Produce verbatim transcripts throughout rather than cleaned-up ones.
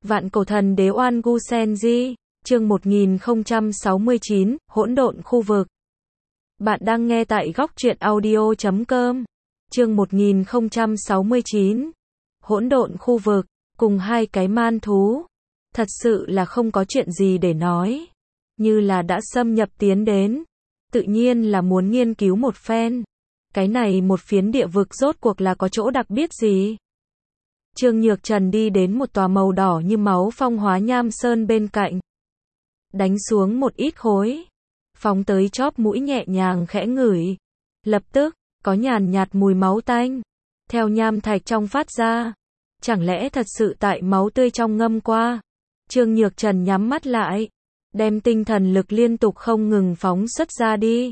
Vạn cổ thần đế Oan Gu Senji, chương một nghìn không trăm sáu mươi chín, hỗn độn khu vực. Bạn đang nghe tại góc truyện audio chấm com. Chương một nghìn không trăm sáu mươi chín. Hỗn độn khu vực, cùng hai cái man thú. Thật sự là không có chuyện gì để nói. Như là đã xâm nhập tiến đến. Tự nhiên là muốn nghiên cứu một phen. Cái này một phiến địa vực rốt cuộc là có chỗ đặc biệt gì? Trương Nhược Trần đi đến một tòa màu đỏ như máu phong hóa nham sơn bên cạnh. Đánh xuống một ít khối. Phóng tới chóp mũi nhẹ nhàng khẽ ngửi. Lập tức, có nhàn nhạt mùi máu tanh. Theo nham thạch trong phát ra. Chẳng lẽ thật sự tại máu tươi trong ngâm qua? Trương Nhược Trần nhắm mắt lại. Đem tinh thần lực liên tục không ngừng phóng xuất ra đi.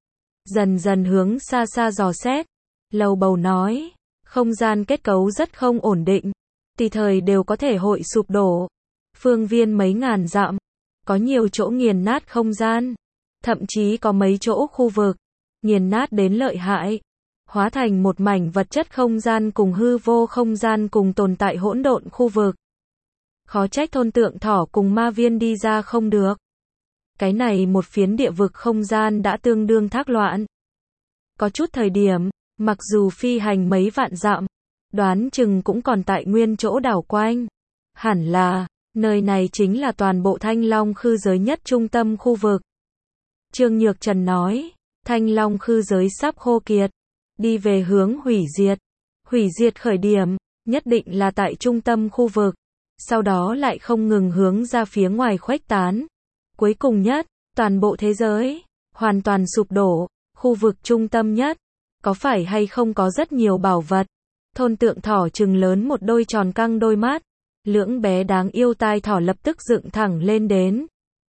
Dần dần hướng xa xa dò xét. Lầu bầu nói. Không gian kết cấu rất không ổn định. Tùy thời đều có thể hội sụp đổ. Phương viên mấy ngàn dặm. Có nhiều chỗ nghiền nát không gian. Thậm chí có mấy chỗ khu vực. Nghiền nát đến lợi hại. Hóa thành một mảnh vật chất không gian cùng hư vô không gian cùng tồn tại hỗn độn khu vực. Khó trách thôn tượng thỏ cùng ma viên đi ra không được. Cái này một phiến địa vực không gian đã tương đương thác loạn. Có chút thời điểm, mặc dù phi hành mấy vạn dặm, đoán chừng cũng còn tại nguyên chỗ đảo quanh. Hẳn là, nơi này chính là toàn bộ Thanh Long khư giới nhất trung tâm khu vực. Trương Nhược Trần nói, Thanh Long khư giới sắp khô kiệt, đi về hướng hủy diệt. Hủy diệt khởi điểm, nhất định là tại trung tâm khu vực, sau đó lại không ngừng hướng ra phía ngoài khuếch tán. Cuối cùng nhất, toàn bộ thế giới, hoàn toàn sụp đổ, khu vực trung tâm nhất. Có phải hay không có rất nhiều bảo vật? Thôn tượng thỏ trừng lớn một đôi tròn căng đôi mắt. Lưỡng bé đáng yêu tai thỏ lập tức dựng thẳng lên đến.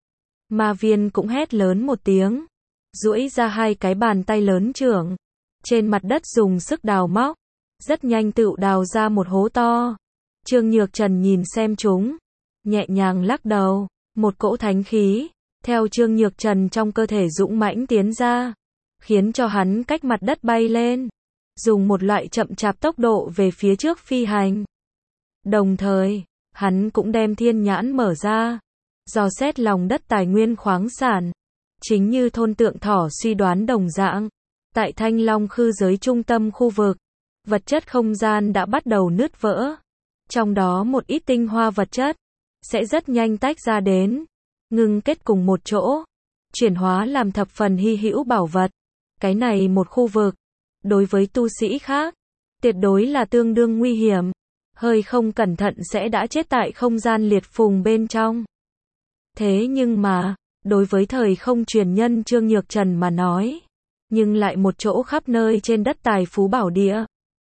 Ma viên cũng hét lớn một tiếng. Duỗi ra hai cái bàn tay lớn trưởng. Trên mặt đất dùng sức đào móc. Rất nhanh tự đào ra một hố to. Trương Nhược Trần nhìn xem chúng. Nhẹ nhàng lắc đầu. Một cỗ thánh khí. Theo Trương Nhược Trần trong cơ thể dũng mãnh tiến ra. Khiến cho hắn cách mặt đất bay lên. Dùng một loại chậm chạp tốc độ về phía trước phi hành. Đồng thời, hắn cũng đem thiên nhãn mở ra. Dò xét lòng đất tài nguyên khoáng sản. Chính như thôn tượng thỏ suy đoán đồng dạng. Tại Thanh Long khư giới trung tâm khu vực. Vật chất không gian đã bắt đầu nứt vỡ. Trong đó một ít tinh hoa vật chất. Sẽ rất nhanh tách ra đến. Ngưng kết cùng một chỗ. Chuyển hóa làm thập phần hy hữu bảo vật. Cái này một khu vực, đối với tu sĩ khác, tuyệt đối là tương đương nguy hiểm. Hơi không cẩn thận sẽ đã chết tại không gian liệt phùng bên trong. Thế nhưng mà, đối với thời không truyền nhân Trương Nhược Trần mà nói, nhưng lại một chỗ khắp nơi trên đất tài phú bảo địa.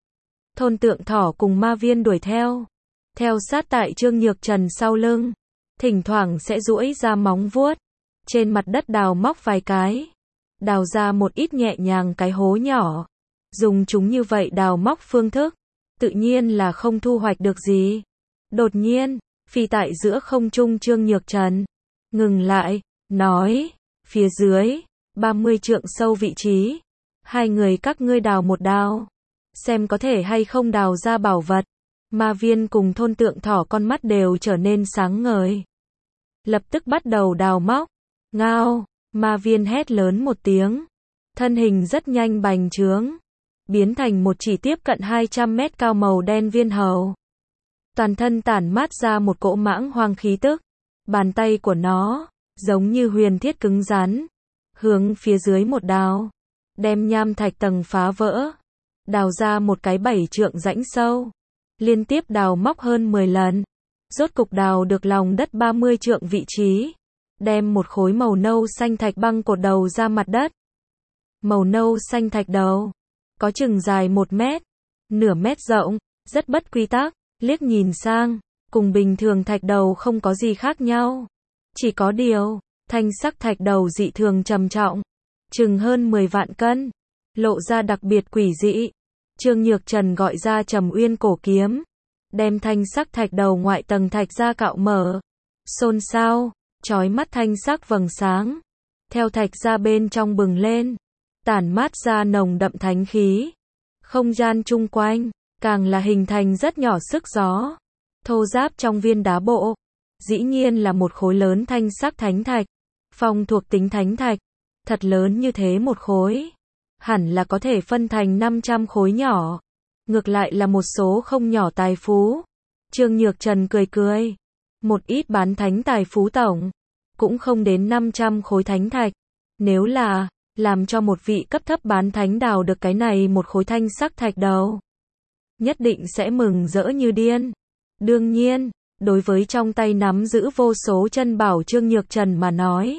Thôn tượng thỏ cùng ma viên đuổi theo, theo sát tại Trương Nhược Trần sau lưng, thỉnh thoảng sẽ duỗi ra móng vuốt, trên mặt đất đào móc vài cái. Đào ra một ít nhẹ nhàng cái hố nhỏ. Dùng chúng như vậy đào móc phương thức. Tự nhiên là không thu hoạch được gì. Đột nhiên, phi tại giữa không trung Trương Nhược Trần. Ngừng lại, nói. Phía dưới, ba mươi trượng sâu vị trí. Hai người các ngươi đào một đào. Xem có thể hay không đào ra bảo vật. Ma viên cùng thôn tượng thỏ con mắt đều trở nên sáng ngời. Lập tức bắt đầu đào móc. Ngao. Ma viên hét lớn một tiếng. Thân hình rất nhanh bành trướng. Biến thành một chỉ tiếp cận hai trăm mét cao màu đen viên hầu. Toàn thân tản mát ra một cỗ mãng hoang khí tức. Bàn tay của nó, giống như huyền thiết cứng rắn. Hướng phía dưới một đào. Đem nham thạch tầng phá vỡ. Đào ra một cái bảy trượng rãnh sâu. Liên tiếp đào móc hơn mười lần. Rốt cục đào được lòng đất ba mươi trượng vị trí. Đem một khối màu nâu xanh thạch băng cột đầu ra mặt đất. Màu nâu xanh thạch đầu. Có chừng dài một mét. Nửa mét rộng. Rất bất quy tắc. Liếc nhìn sang. Cùng bình thường thạch đầu không có gì khác nhau. Chỉ có điều. Thanh sắc thạch đầu dị thường trầm trọng. Chừng hơn mười vạn cân. Lộ ra đặc biệt quỷ dị. Trương Nhược Trần gọi ra Trầm Uyên cổ kiếm. Đem thanh sắc thạch đầu ngoại tầng thạch ra cạo mở. Xôn xao. Chói mắt thanh sắc vầng sáng. Theo thạch ra bên trong bừng lên. Tản mát ra nồng đậm thánh khí. Không gian chung quanh. Càng là hình thành rất nhỏ sức gió. thô ráp trong viên đá bộ. Dĩ nhiên là một khối lớn thanh sắc thánh thạch. Phong thuộc tính thánh thạch. Thật lớn như thế một khối. Hẳn là có thể phân thành năm trăm khối nhỏ. Ngược lại là một số không nhỏ tài phú. Trương Nhược Trần cười cười. Một ít bán thánh tài phú tổng. Cũng không đến năm trăm khối thánh thạch. Nếu là, làm cho một vị cấp thấp bán thánh đào được cái này một khối thanh sắc thạch đầu. Nhất định sẽ mừng rỡ như điên. Đương nhiên, đối với trong tay nắm giữ vô số chân bảo Trương Nhược Trần mà nói.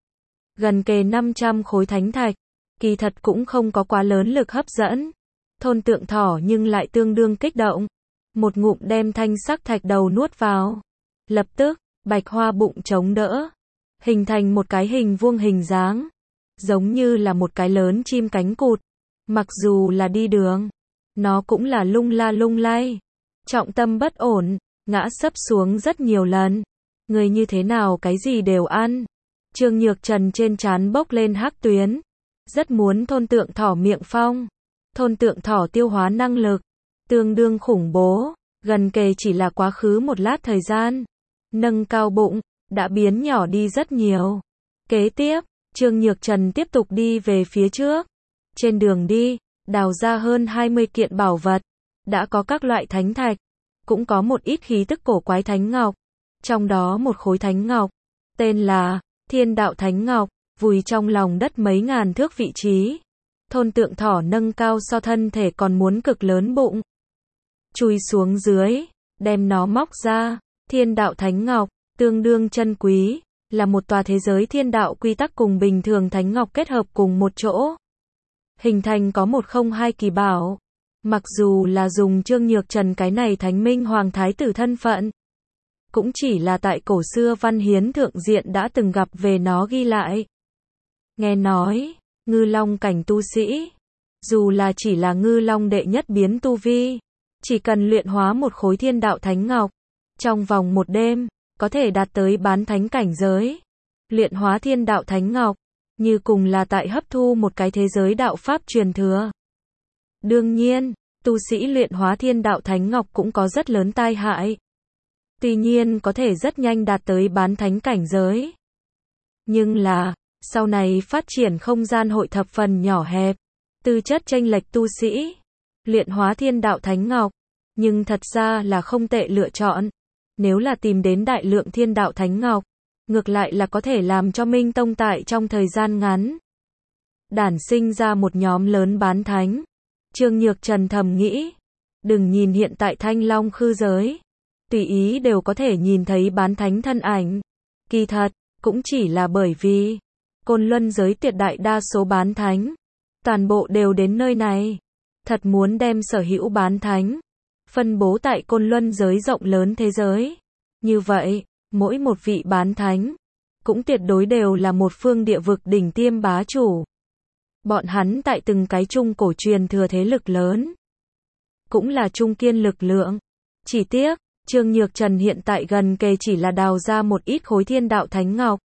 Gần kề năm trăm khối thánh thạch. Kỳ thật cũng không có quá lớn lực hấp dẫn. Thôn Tượng Thỏ nhưng lại tương đương kích động. Một ngụm đem thanh sắc thạch đầu nuốt vào. Lập tức, bạch hoa bụng chống đỡ. Hình thành một cái hình vuông hình dáng. Giống như là một cái lớn chim cánh cụt. Mặc dù là đi đường, nó cũng là lung la lung lay. Trọng tâm bất ổn, ngã sấp xuống rất nhiều lần. Người như thế nào cái gì đều ăn. Trương Nhược Trần trên trán bốc lên hắc tuyến. Rất muốn thôn Tượng Thỏ miệng phong. Thôn Tượng Thỏ tiêu hóa năng lực. Tương đương khủng bố. Gần kề chỉ là quá khứ một lát thời gian. Nâng cao bụng, đã biến nhỏ đi rất nhiều. Kế tiếp, Trương Nhược Trần tiếp tục đi về phía trước. Trên đường đi, đào ra hơn hai mươi kiện bảo vật. Đã có các loại thánh thạch. Cũng có một ít khí tức cổ quái thánh ngọc. Trong đó một khối thánh ngọc. Tên là Thiên Đạo Thánh Ngọc. Vùi trong lòng đất mấy ngàn thước vị trí. Thôn Tượng Thỏ nâng cao so thân thể còn muốn cực lớn bụng. Chui xuống dưới. Đem nó móc ra. Thiên Đạo Thánh Ngọc. Tương đương chân quý. Là một tòa thế giới thiên đạo quy tắc cùng bình thường thánh ngọc kết hợp cùng một chỗ. Hình thành có một không hai kỳ bảo. Mặc dù là dùng Trương Nhược Trần cái này thánh minh hoàng thái tử thân phận. Cũng chỉ là tại cổ xưa văn hiến thượng diện đã từng gặp về nó ghi lại. Nghe nói, ngư long cảnh tu sĩ. Dù là chỉ là ngư long đệ nhất biến tu vi. Chỉ cần luyện hóa một khối thiên đạo thánh ngọc. Trong vòng một đêm. Có thể đạt tới bán thánh cảnh giới. Luyện hóa thiên đạo thánh ngọc. Như cùng là tại hấp thu một cái thế giới đạo pháp truyền thừa. Đương nhiên, tu sĩ luyện hóa thiên đạo thánh ngọc cũng có rất lớn tai hại. Tuy nhiên có thể rất nhanh đạt tới bán thánh cảnh giới. Nhưng là, sau này phát triển không gian hội thập phần nhỏ hẹp. Tư chất chênh lệch tu sĩ. Luyện hóa thiên đạo thánh ngọc. Nhưng thật ra là không tệ lựa chọn. Nếu là tìm đến đại lượng thiên đạo thánh ngọc, ngược lại là có thể làm cho Minh Tông tại trong thời gian ngắn đản sinh ra một nhóm lớn bán thánh. Trương Nhược Trần thầm nghĩ, đừng nhìn hiện tại Thanh Long khư giới, tùy ý đều có thể nhìn thấy bán thánh thân ảnh. Kỳ thật, cũng chỉ là bởi vì Côn Luân giới tuyệt đại đa số bán thánh, toàn bộ đều đến nơi này. Thật muốn đem sở hữu bán thánh phân bố tại Côn Luân giới rộng lớn thế giới. Như vậy, mỗi một vị bán thánh cũng tuyệt đối đều là một phương địa vực đỉnh tiêm bá chủ. Bọn hắn tại từng cái trung cổ truyền thừa thế lực lớn, cũng là trung kiên lực lượng. Chỉ tiếc, Trương Nhược Trần hiện tại gần kề chỉ là đào ra một ít khối thiên đạo thánh ngọc.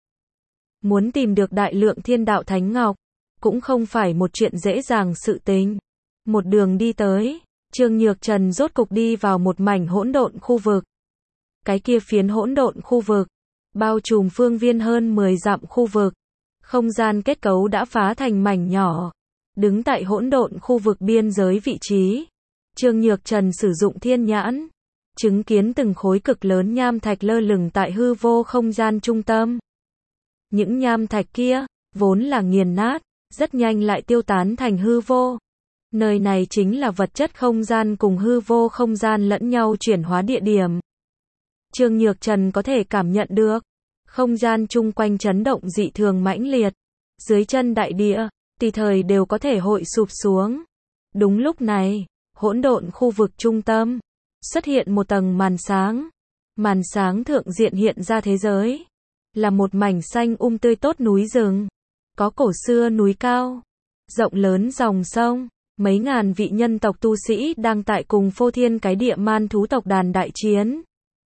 Muốn tìm được đại lượng thiên đạo thánh ngọc, cũng không phải một chuyện dễ dàng sự tình. Một đường đi tới, Trương Nhược Trần rốt cục đi vào một mảnh hỗn độn khu vực. Cái kia phiến hỗn độn khu vực, bao trùm phương viên hơn mười dặm khu vực. Không gian kết cấu đã phá thành mảnh nhỏ. Đứng tại hỗn độn khu vực biên giới vị trí, Trương Nhược Trần sử dụng thiên nhãn, chứng kiến từng khối cực lớn nham thạch lơ lửng tại hư vô không gian trung tâm. Những nham thạch kia, vốn là nghiền nát, rất nhanh lại tiêu tán thành hư vô. Nơi này chính là vật chất không gian cùng hư vô không gian lẫn nhau chuyển hóa địa điểm. Trương Nhược Trần có thể cảm nhận được, không gian chung quanh chấn động dị thường mãnh liệt. Dưới chân đại địa, tùy thời đều có thể hội sụp xuống. Đúng lúc này, hỗn độn khu vực trung tâm, xuất hiện một tầng màn sáng. Màn sáng thượng diện hiện ra thế giới. Là một mảnh xanh um tươi tốt núi rừng. Có cổ xưa núi cao, rộng lớn dòng sông. Mấy ngàn vị nhân tộc tu sĩ đang tại cùng phô thiên cái địa man thú tộc đàn đại chiến.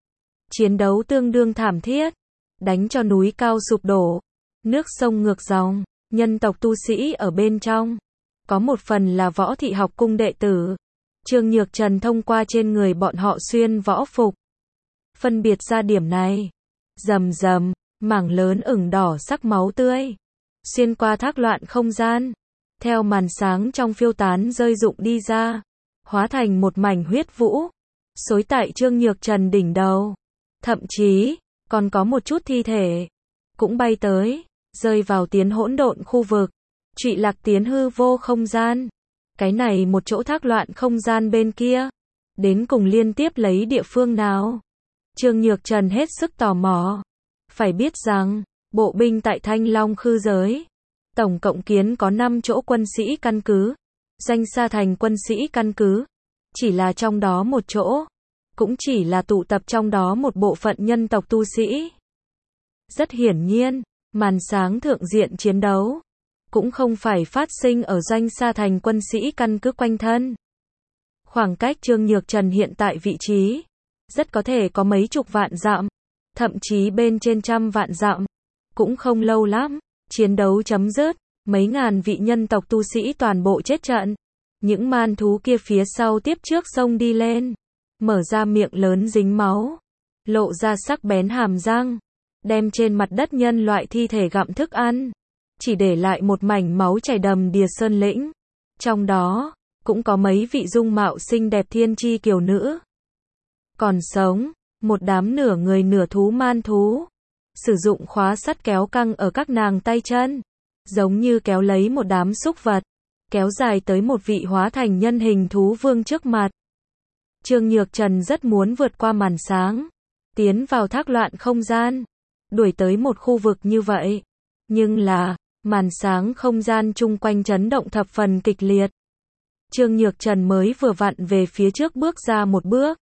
Chiến đấu tương đương thảm thiết, đánh cho núi cao sụp đổ, nước sông ngược dòng, nhân tộc tu sĩ ở bên trong. Có một phần là võ thị học cung đệ tử. Trương Nhược Trần thông qua trên người bọn họ xuyên võ phục, phân biệt ra điểm này. Rầm rầm, mảng lớn ửng đỏ sắc máu tươi, xuyên qua thác loạn không gian, theo màn sáng trong phiêu tán rơi rụng đi ra, hóa thành một mảnh huyết vũ, xối tại Trương Nhược Trần đỉnh đầu. Thậm chí, còn có một chút thi thể, cũng bay tới, rơi vào tiến hỗn độn khu vực, trụy lạc tiến hư vô không gian. Cái này một chỗ thác loạn không gian bên kia, đến cùng liên tiếp lấy địa phương nào? Trương Nhược Trần hết sức tò mò. Phải biết rằng, bộ binh tại Thanh Long khư giới, tổng cộng kiến có năm chỗ quân sĩ căn cứ, Doanh Sa Thành quân sĩ căn cứ, chỉ là trong đó một chỗ, cũng chỉ là tụ tập trong đó một bộ phận nhân tộc tu sĩ. Rất hiển nhiên, màn sáng thượng diện chiến đấu, cũng không phải phát sinh ở Doanh Sa Thành quân sĩ căn cứ quanh thân. Khoảng cách Trương Nhược Trần hiện tại vị trí, rất có thể có mấy chục vạn dặm, thậm chí bên trên trăm vạn dặm. Cũng không lâu lắm, chiến đấu chấm dứt, mấy ngàn vị nhân tộc tu sĩ toàn bộ chết trận. Những man thú kia phía sau tiếp trước xông đi lên, mở ra miệng lớn dính máu, lộ ra sắc bén hàm răng, đem trên mặt đất nhân loại thi thể gặm thức ăn, chỉ để lại một mảnh máu chảy đầm đìa sơn lĩnh. Trong đó, cũng có mấy vị dung mạo xinh đẹp thiên chi kiều nữ. Còn sống, một đám nửa người nửa thú man thú, sử dụng khóa sắt kéo căng ở các nàng tay chân, giống như kéo lấy một đám súc vật, kéo dài tới một vị hóa thành nhân hình thú vương trước mặt. Trương Nhược Trần rất muốn vượt qua màn sáng, tiến vào thác loạn không gian, đuổi tới một khu vực như vậy. Nhưng là, màn sáng không gian chung quanh chấn động thập phần kịch liệt. Trương Nhược Trần mới vừa vặn về phía trước bước ra một bước,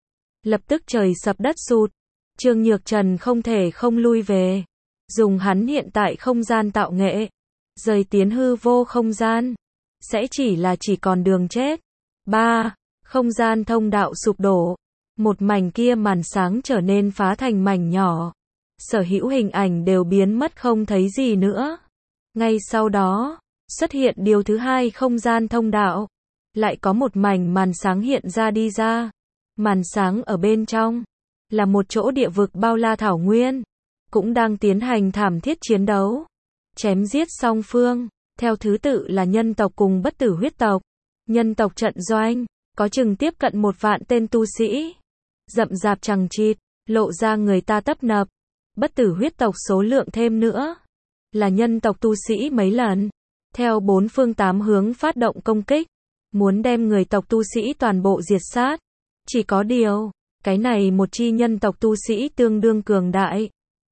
lập tức trời sập đất sụt. Trương Nhược Trần không thể không lui về, dùng hắn hiện tại không gian tạo nghệ, rời tiến hư vô không gian, sẽ chỉ là chỉ còn đường chết. ba. Không gian thông đạo sụp đổ, một mảnh kia màn sáng trở nên phá thành mảnh nhỏ, sở hữu hình ảnh đều biến mất không thấy gì nữa. Ngay sau đó, xuất hiện điều thứ hai không gian thông đạo, lại có một mảnh màn sáng hiện ra đi ra. Màn sáng ở bên trong, là một chỗ địa vực bao la thảo nguyên, cũng đang tiến hành thảm thiết chiến đấu, chém giết song phương, theo thứ tự là nhân tộc cùng bất tử huyết tộc. Nhân tộc trận doanh, có chừng tiếp cận một vạn tên tu sĩ, rậm rạp chằng chịt, lộ ra người ta tấp nập. Bất tử huyết tộc số lượng thêm nữa, là nhân tộc tu sĩ mấy lần, theo bốn phương tám hướng phát động công kích, muốn đem người tộc tu sĩ toàn bộ diệt sát. Chỉ có điều, cái này một chi nhân tộc tu sĩ tương đương cường đại.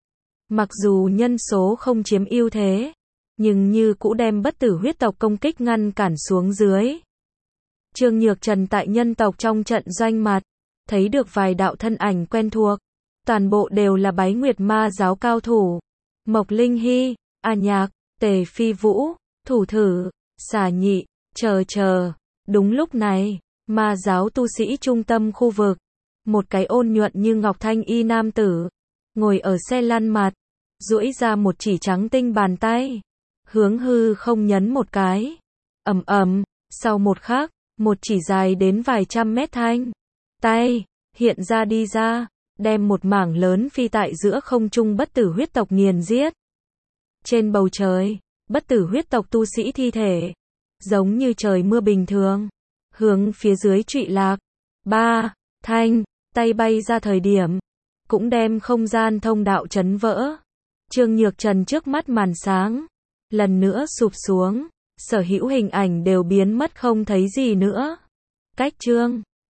Mặc dù nhân số không chiếm ưu thế, nhưng như cũ đem bất tử huyết tộc công kích ngăn cản xuống dưới. Trương Nhược Trần tại nhân tộc trong trận doanh mặt, thấy được vài đạo thân ảnh quen thuộc, toàn bộ đều là Bái Nguyệt Ma giáo cao thủ. Mộc Linh Hy, A Nhạc, Tề Phi Vũ, Thủ Thử, Xà Nhị, chờ chờ. Đúng lúc này, Ma giáo tu sĩ trung tâm khu vực, một cái ôn nhuận như ngọc thanh y nam tử, ngồi ở xe lăn mặt, duỗi ra một chỉ trắng tinh bàn tay, hướng hư không nhấn một cái. Ầm ầm, sau một khắc, một chỉ dài đến vài trăm mét thanh tay hiện ra đi ra, đem một mảng lớn phi tại giữa không trung bất tử huyết tộc nghiền giết. Trên bầu trời, bất tử huyết tộc tu sĩ thi thể, giống như trời mưa bình thường, hướng phía dưới trụy lạc. ba. Thanh tay bay ra thời điểm, cũng đem không gian thông đạo chấn vỡ. Trương Nhược Trần trước mắt màn sáng, lần nữa sụp xuống, sở hữu hình ảnh đều biến mất không thấy gì nữa. Cách chương